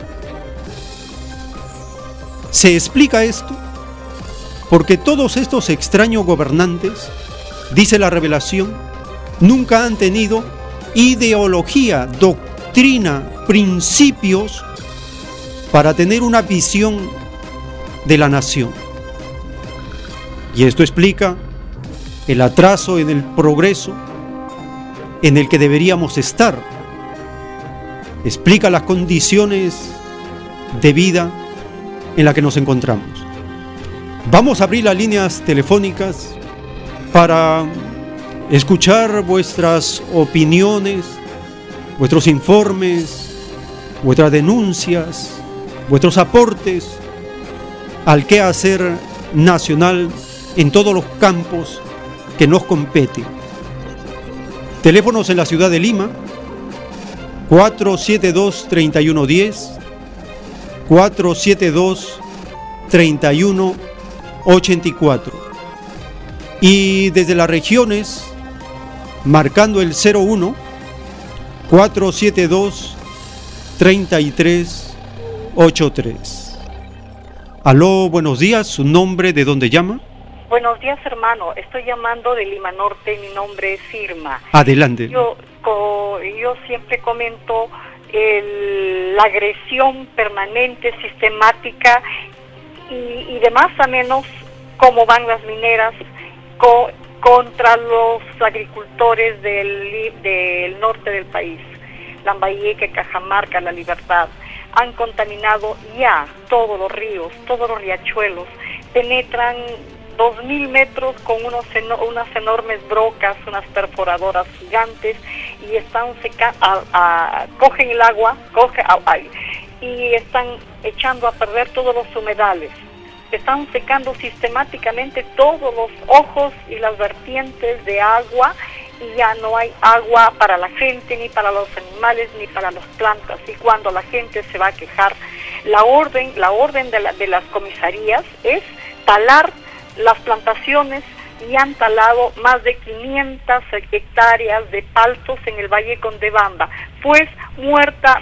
Se explica esto porque todos estos extraños gobernantes, dice la revelación, nunca han tenido ideología, doctrina, principios para tener una visión de la nación. Y esto explica el atraso en el progreso en el que deberíamos estar. Explica las condiciones de vida en las que nos encontramos. Vamos a abrir las líneas telefónicas para escuchar vuestras opiniones, vuestros informes, vuestras denuncias, vuestros aportes al quehacer nacional en todos los campos que nos competen. Teléfonos en la ciudad de Lima, 472-3110, 472-3184. Y desde las regiones, marcando el 01 472-3383. Aló, buenos días, ¿su nombre, de dónde llama? Buenos días, hermano, estoy llamando de Lima Norte, mi nombre es Irma. Adelante. Yo siempre comento la agresión permanente, sistemática y de más a menos cómo van las mineras contra los agricultores del norte del país. Lambayeque, Cajamarca, La Libertad, han contaminado ya todos los ríos, todos los riachuelos, penetran 2000 metros con unas enormes brocas, unas perforadoras gigantes, y están cogen el agua, y están echando a perder todos los humedales. Están secando sistemáticamente todos los ojos y las vertientes de agua, y ya no hay agua para la gente, ni para los animales, ni para las plantas. Y cuando la gente se va a quejar, la orden de las comisarías es talar las plantaciones, y han talado más de 500 hectáreas de paltos en el Valle Condebamba, pues muerta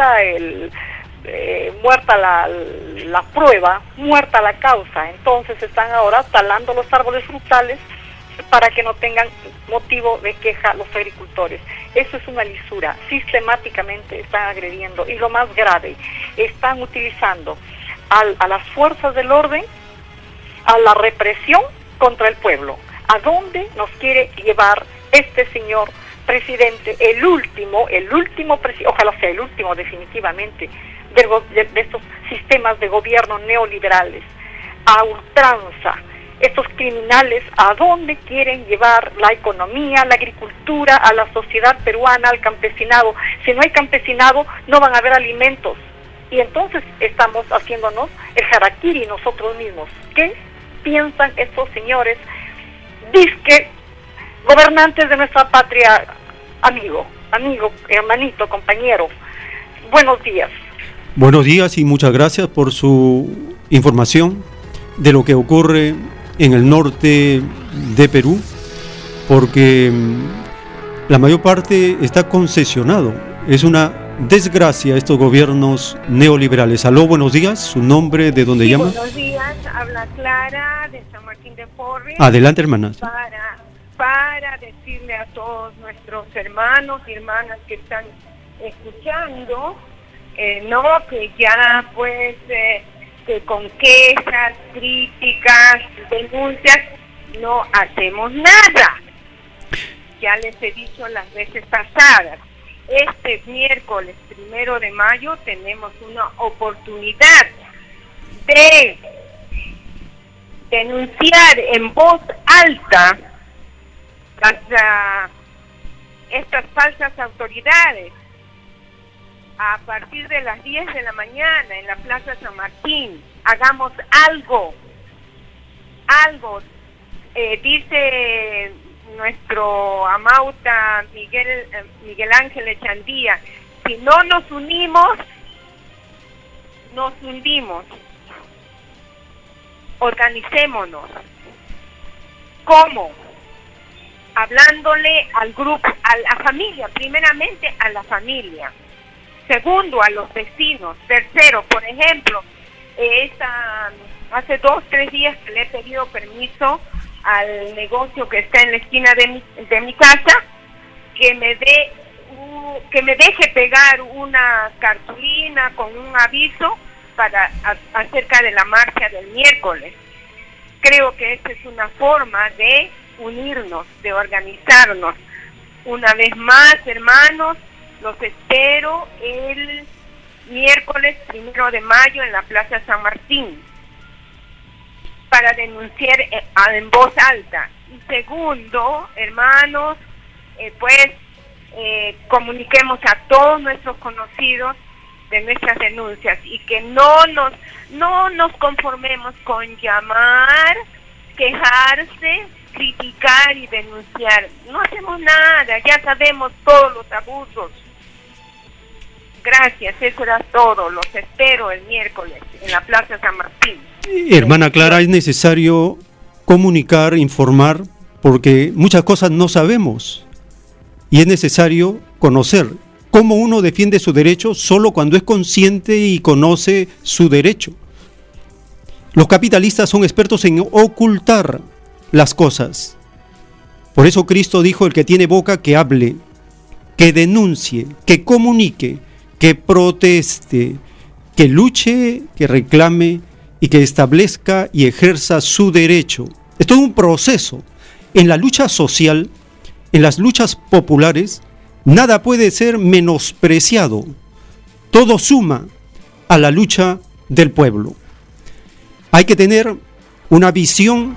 la prueba, muerta la causa. Entonces están ahora talando los árboles frutales para que no tengan motivo de queja los agricultores. Eso es una lisura. Sistemáticamente están agrediendo, y lo más grave, están utilizando a las fuerzas del orden, a la represión contra el pueblo. ¿A dónde nos quiere llevar este señor presidente, el último ojalá sea el último definitivamente, de estos sistemas de gobierno neoliberales, a ultranza? Estos criminales, ¿a dónde quieren llevar la economía, la agricultura, a la sociedad peruana, al campesinado? Si no hay campesinado, no van a haber alimentos. Y entonces estamos haciéndonos el harakiri nosotros mismos. ¿Qué piensan estos señores, disque gobernantes de nuestra patria? Amigo, hermanito, compañero, buenos días. Buenos días y muchas gracias por su información de lo que ocurre en el norte de Perú, porque la mayor parte está concesionado. Es una desgracia estos gobiernos neoliberales. Aló, buenos días, su nombre, de dónde llama. Buenos días, habla Clara de San Martín de Porres. Adelante, hermanas. Para decirle a todos nuestros hermanos y hermanas que están escuchando, que ya pues que con quejas, críticas, denuncias, no hacemos nada. Ya les he dicho las veces pasadas, este miércoles 1 de mayo tenemos una oportunidad de denunciar en voz alta estas falsas autoridades a partir de las 10 de la mañana en la Plaza San Martín. Hagamos algo. Dice nuestro amauta Miguel Ángel Echandía, si no nos unimos, nos hundimos. Organicémonos. ¿Cómo? Hablándole al grupo, a la familia, primeramente a la familia. Segundo, a los vecinos. Tercero, por ejemplo, hace 2-3 días que le he pedido permiso al negocio que está en la esquina de mi casa, que me deje pegar una cartulina con un aviso acerca de la marcha del miércoles. Creo que esta es una forma de unirnos, de organizarnos. Una vez más, hermanos, los espero el miércoles 1 de mayo en la Plaza San Martín para denunciar en voz alta. Y segundo, hermanos, comuniquemos a todos nuestros conocidos de nuestras denuncias y que no nos conformemos con llamar, quejarse, criticar y denunciar. No hacemos nada, ya sabemos todos los abusos. Gracias, eso era todo. Los espero el miércoles en la Plaza San Martín. Hermana Clara, es necesario comunicar, informar, porque muchas cosas no sabemos y es necesario conocer cómo uno defiende su derecho solo cuando es consciente y conoce su derecho. Los capitalistas son expertos en ocultar las cosas. Por eso Cristo dijo: el que tiene boca que hable, que denuncie, que comunique, que proteste, que luche, que reclame y que establezca y ejerza su derecho. Esto es un proceso. En la lucha social, en las luchas populares, nada puede ser menospreciado. Todo suma a la lucha del pueblo. Hay que tener una visión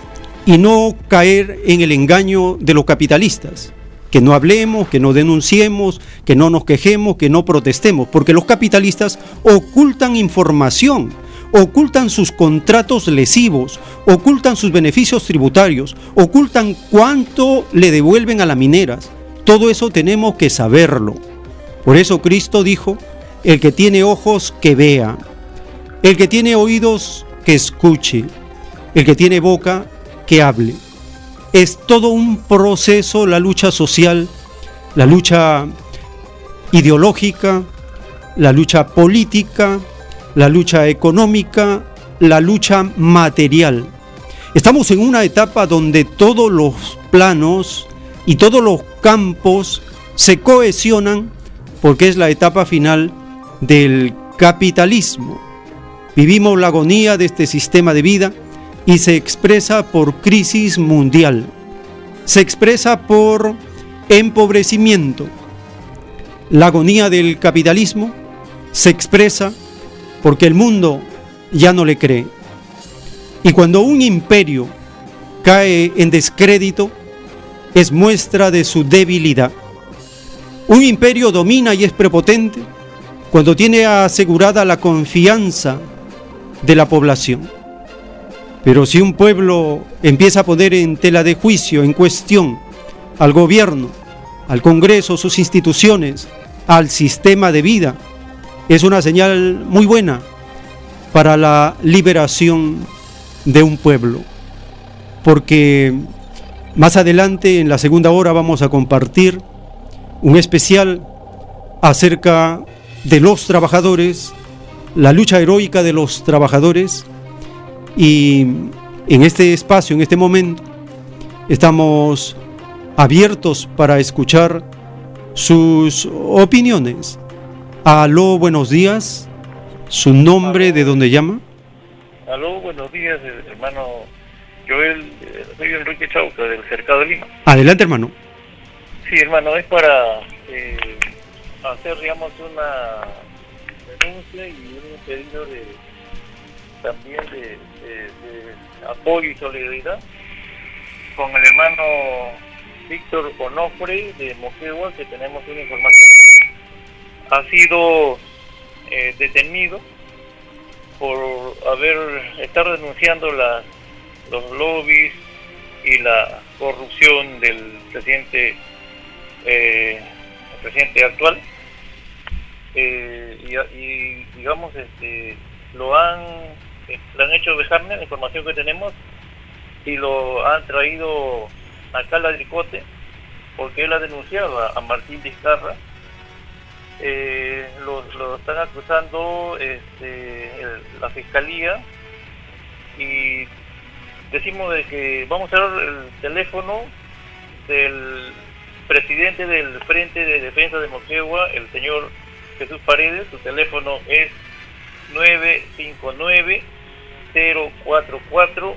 y no caer en el engaño de los capitalistas. Que no hablemos, que no denunciemos, que no nos quejemos, que no protestemos, porque los capitalistas ocultan información, ocultan sus contratos lesivos, ocultan sus beneficios tributarios, ocultan cuánto le devuelven a las mineras. Todo eso tenemos que saberlo. Por eso Cristo dijo: el que tiene ojos que vea, el que tiene oídos que escuche, el que tiene boca que hable. Es todo un proceso la lucha social, la lucha ideológica, la lucha política, la lucha económica, la lucha material. Estamos en una etapa donde todos los planos y todos los campos se cohesionan porque es la etapa final del capitalismo. Vivimos la agonía de este sistema de vida y se expresa por crisis mundial, se expresa por empobrecimiento. La agonía del capitalismo se expresa porque el mundo ya no le cree. Y cuando un imperio cae en descrédito, es muestra de su debilidad. Un imperio domina y es prepotente cuando tiene asegurada la confianza de la población. Pero si un pueblo empieza a poner en tela de juicio, en cuestión, al gobierno, al Congreso, sus instituciones, al sistema de vida, es una señal muy buena para la liberación de un pueblo. Porque más adelante, en la segunda hora, vamos a compartir un especial acerca de los trabajadores, la lucha heroica de los trabajadores. Y en este espacio, en este momento, estamos abiertos para escuchar sus opiniones. Aló, buenos días. ¿Su nombre, de dónde llama? Aló, buenos días, hermano Joel. Soy Enrique Chauca, del Cercado de Lima. Adelante, hermano. Sí, hermano, es para hacer, digamos, una denuncia y un pedido también de apoyo y solidaridad con el hermano Víctor Onofre de Moquegua, que tenemos una información. Ha sido detenido por estar denunciando los lobbies y la corrupción del presidente actual, y digamos le han hecho dejarme la información que tenemos y lo han traído acá a Ladricote porque él ha denunciado a Martín Vizcarra. Lo están acusando la fiscalía, y decimos de que vamos a dar el teléfono del presidente del Frente de Defensa de Moquegua, el señor Jesús Paredes. Su teléfono es 959-044-142.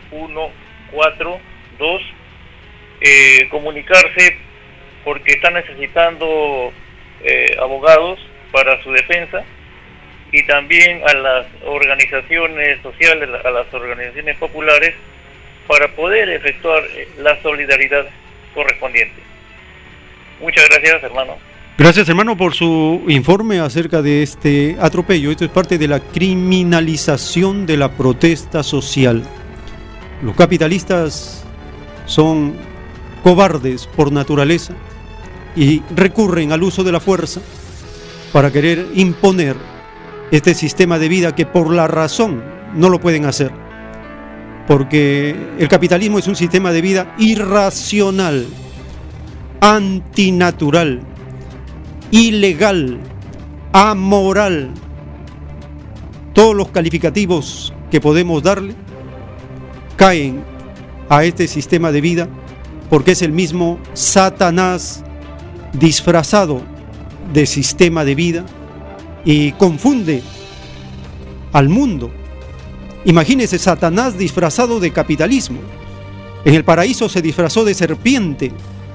Comunicarse porque está necesitando abogados para su defensa, y también a las organizaciones sociales, a las organizaciones populares, para poder efectuar la solidaridad correspondiente. Muchas gracias, hermano. Gracias, hermano, por su informe acerca de este atropello. Esto es parte de la criminalización de la protesta social. Los capitalistas son cobardes por naturaleza y recurren al uso de la fuerza para querer imponer este sistema de vida que por la razón no lo pueden hacer, porque el capitalismo es un sistema de vida irracional, antinatural, ilegal, amoral. Todos los calificativos que podemos darle caen a este sistema de vida, porque es el mismo Satanás disfrazado de sistema de vida y confunde al mundo. Imagínese, Satanás disfrazado de capitalismo. En el paraíso se disfrazó de serpiente.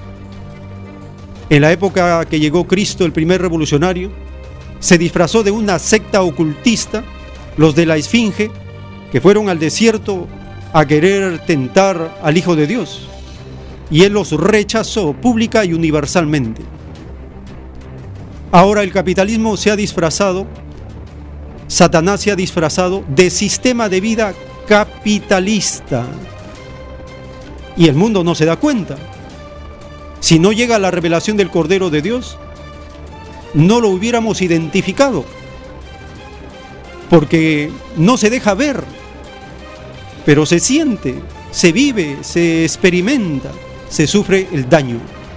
En la época que llegó Cristo, el primer revolucionario, se disfrazó de una secta ocultista, los de la Esfinge, que fueron al desierto a querer tentar al Hijo de Dios, y él los rechazó pública y universalmente. Ahora el capitalismo se ha disfrazado, Satanás se ha disfrazado de sistema de vida capitalista, y el mundo no se da cuenta. Si no llega la revelación del Cordero de Dios, no lo hubiéramos identificado, porque no se deja ver, pero se siente, se vive, se experimenta, se sufre el daño.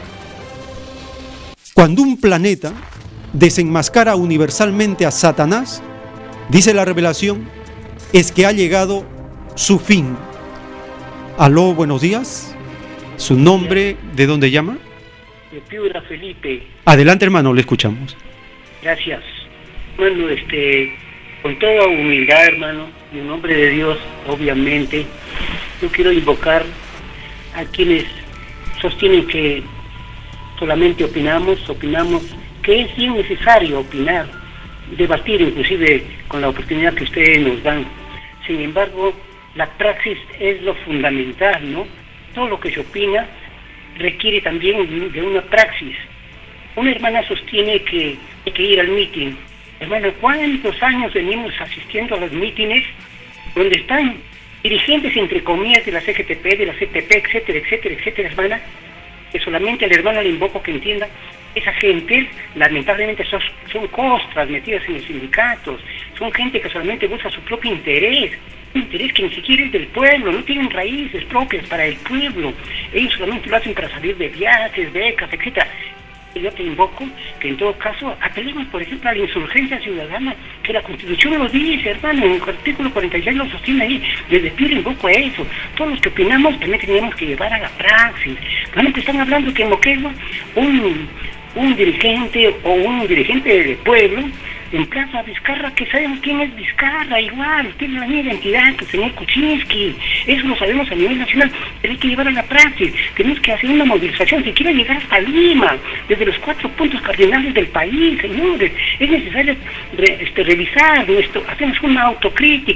Cuando un planeta desenmascara universalmente a Satanás, dice la revelación, es que ha llegado su fin. Aló, buenos días. ¿Su nombre, de dónde llama? De Piura, Felipe. Adelante, hermano, le escuchamos. Gracias. Bueno, con toda humildad, hermano, y en nombre de Dios, obviamente, yo quiero invocar a quienes sostienen que solamente opinamos que es bien necesario opinar, debatir inclusive con la oportunidad que ustedes nos dan. Sin embargo, la praxis es lo fundamental, ¿no? Todo lo que se opina requiere también de una praxis. Una hermana sostiene que hay que ir al mitin. Hermano, ¿cuántos años venimos asistiendo a los mítines donde están dirigentes, entre comillas, de la CGTP, de la CTP, etcétera, etcétera, etcétera, hermana? Que solamente al hermano le invoco que entienda, esa gente lamentablemente son costras metidas en los sindicatos, son gente que solamente busca su propio interés, un interés que ni siquiera es del pueblo, no tienen raíces propias para el pueblo, ellos solamente lo hacen para salir de viajes, becas, etcétera. Yo te invoco que en todo caso apelemos, por ejemplo, a la insurgencia ciudadana, que la Constitución lo dice, hermano, en el artículo 46 lo sostiene ahí. Desde pie le invoco a eso. Todos los que opinamos también teníamos que llevar a la praxis. Realmente están hablando que en Moquegua un dirigente o un dirigente del pueblo emplaza a Vizcarra, que sabemos quién es Vizcarra, igual, tiene la misma identidad que el señor Kuczynski, eso lo sabemos a nivel nacional, pero hay que llevar a la praxis, tenemos que hacer una movilización, si quiere llegar hasta Lima, desde los 4 puntos cardinales del país, señores, es necesario revisar hacemos una autocrítica,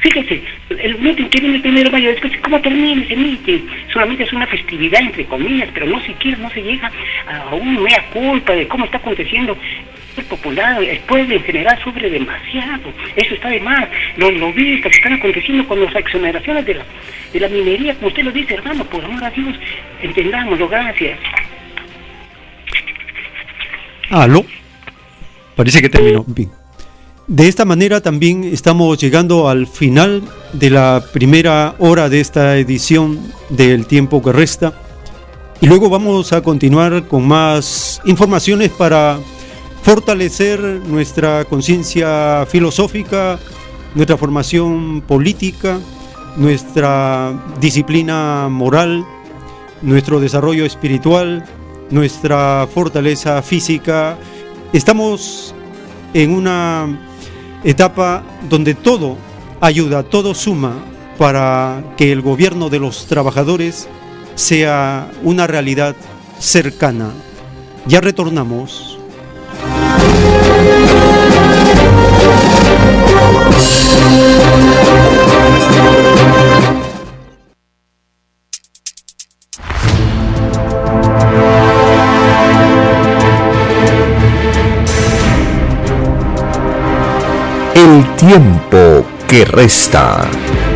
Fíjese, el meeting que viene el 1 de mayo, después, ¿cómo termina ese meeting? Solamente es una festividad, entre comillas, pero no siquiera no se llega a un mea culpa de cómo está aconteciendo. El popular, el pueblo en general sufre demasiado, eso está de más. Los lobistas que están aconteciendo con las exoneraciones de la minería, como usted lo dice, hermano, por amor a Dios, entendámoslo, gracias. Aló, parece que terminó. Bien. De esta manera también estamos llegando al final de la primera hora de esta edición del Tiempo que Resta, y luego vamos a continuar con más informaciones para fortalecer nuestra conciencia filosófica, nuestra formación política, nuestra disciplina moral, nuestro desarrollo espiritual, nuestra fortaleza física. Estamos en una etapa donde todo ayuda, todo suma para que el gobierno de los trabajadores sea una realidad cercana. Ya retornamos. El tiempo que resta.